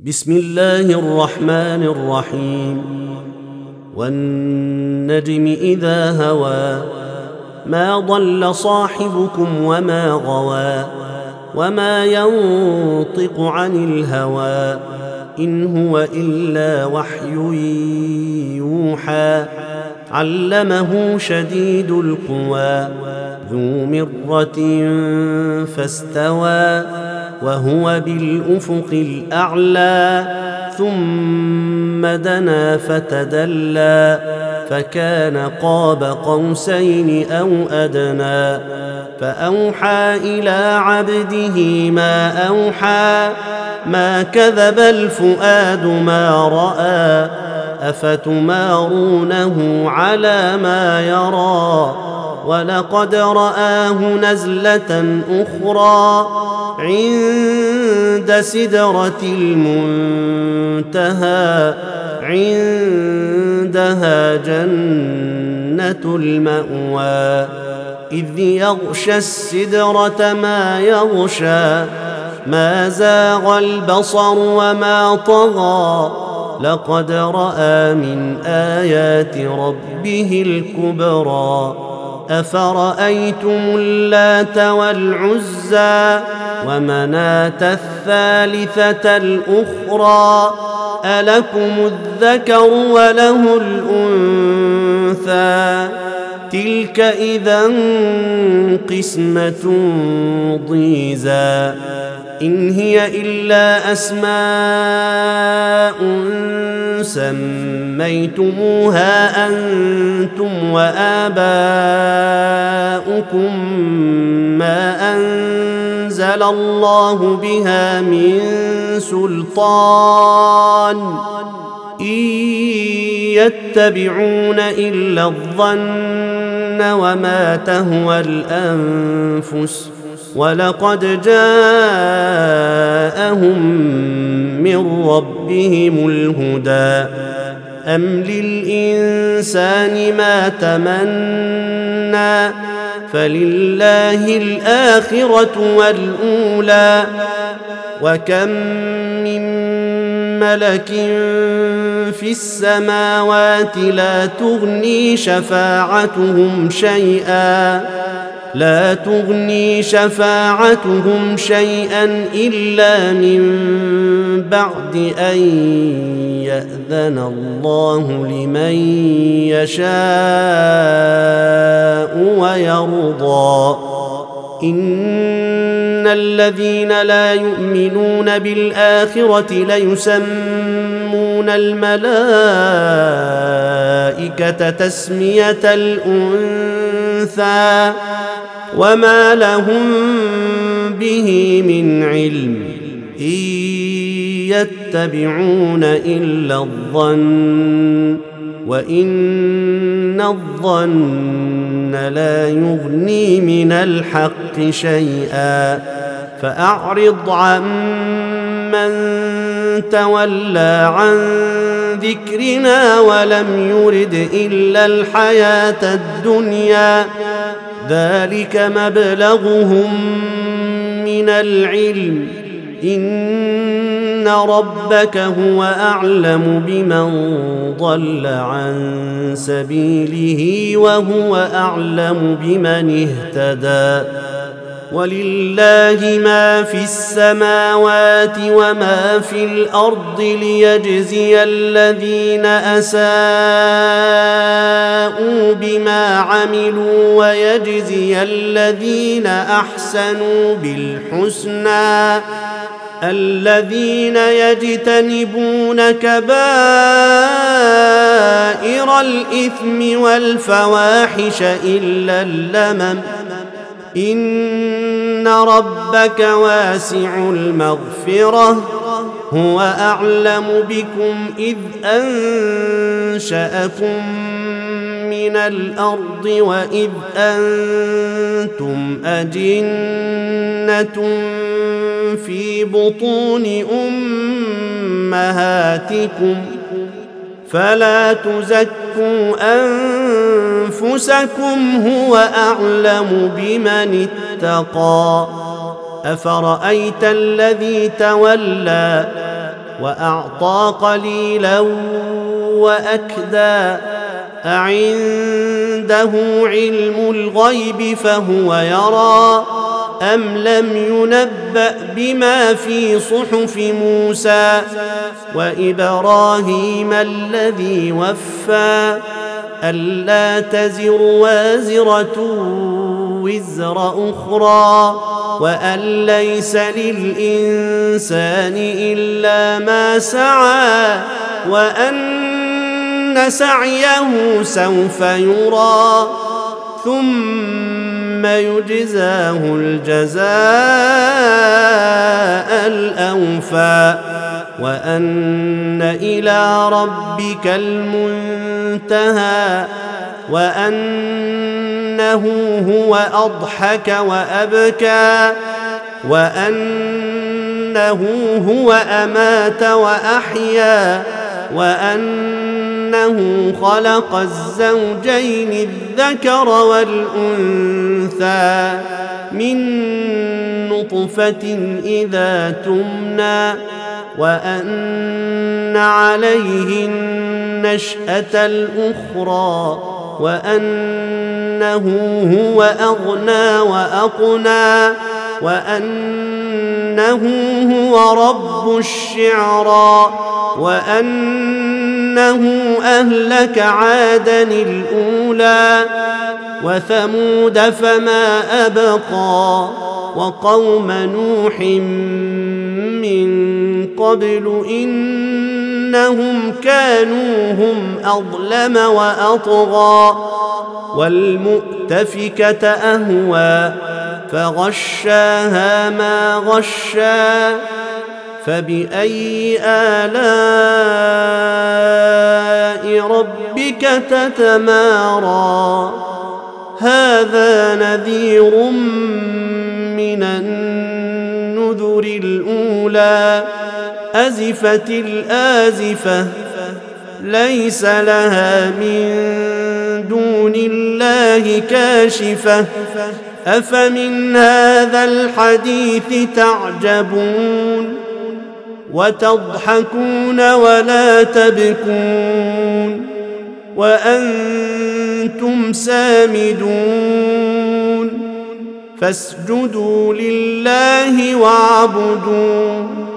بسم الله الرحمن الرحيم والنجم إذا هوى ما ضل صاحبكم وما غوى وما ينطق عن الهوى إن هو إلا وحي يوحى علمه شديد القوى ذو مرة فاستوى وهو بالأفق الأعلى ثم دنا فتدلى فكان قاب قوسين أو أدنى فأوحى إلى عبده ما أوحى ما كذب الفؤاد ما رأى أفتمارونه على ما يرى ولقد رآه نزلة أخرى عند سدرة المنتهى عندها جنة المأوى إذ يغشى السدرة ما يغشى ما زاغ البصر وما طغى لقد رأى من آيات ربه الكبرى أفرأيتم اللات والعزى ومناة الثالثة الأخرى ألكم الذكر وله الأنثى تلك إذا قسمة ضيزى إن هي إلا أسماء سميتموها أنتم وآباؤكم ما أنزل الله بها من سلطان إن يتبعون إلا الظن وما تهوى الأنفس ولقد جاءهم من ربهم الهدى أم للإنسان ما تمنى فلله الآخرة والأولى وكم من ملك في السماوات لا تغني شفاعتهم شيئا إلا من بعد أن يأذن الله لمن يشاء ويرضى إن الذين لا يؤمنون بالآخرة ليسمون الملائكة تسمية الأنثى وما لهم به من علم إن يتبعون إلا الظن وإن الظن لا يغني من الحق شيئا فأعرض عمن تولى عن ذكرنا ولم يرد إلا الحياة الدنيا ذلك مبلغهم من العلم إن ربك هو أعلم بمن ضل عن سبيله وهو أعلم بمن اهتدى ولله ما في السماوات وما في الأرض ليجزي الذين أساءوا بما عملوا ويجزي الذين أحسنوا بالحسنى الذين يجتنبون كبائر الإثم والفواحش إلا اللمم إن ربك واسع المغفرة هو أعلم بكم إذ أنشأكم من الأرض وإذ أنتم أجنة في بطون أمهاتكم فلا تزكوا أنفسكم هو أعلم بمن اتقى أفرأيت الذي تولى وأعطى قليلا وأكدى أعنده علم الغيب فهو يرى أم لم ينبأ بما في صحف موسى وإبراهيم الذي وفى ألا تزر وازرة وزر أخرى وأن ليس للإنسان إلا ما سعى وأن سعيه سوف يرى ثم يجزاه الجزاء الأوفى وأن إلى ربك المنتهى وأنه هو أضحك وأبكى وأنه هو أمات وأحيا وأنه خلق الزوجين الذكر والأنثى من نطفة إذا تمنى وأن عليه النشأة الأخرى وأنه هو أغنى وأقنى وأنه هو رب الشعرى وأنه أهلك عادا الأولى وثمود فما أبقى وقوم نوح من قبل إنهم كانوا هم أظلم وأطغى والمؤتفكة أهوى فغشاها ما غشى فبأي آلاء ربك تتمارى هذا نذير من النذر الأولى أزفت الآزفة ليس لها من دون الله كاشفة أفمن هذا الحديث تعجبون وتضحكون ولا تبكون وأنتم سامدون فاسجدوا لله واعبدوا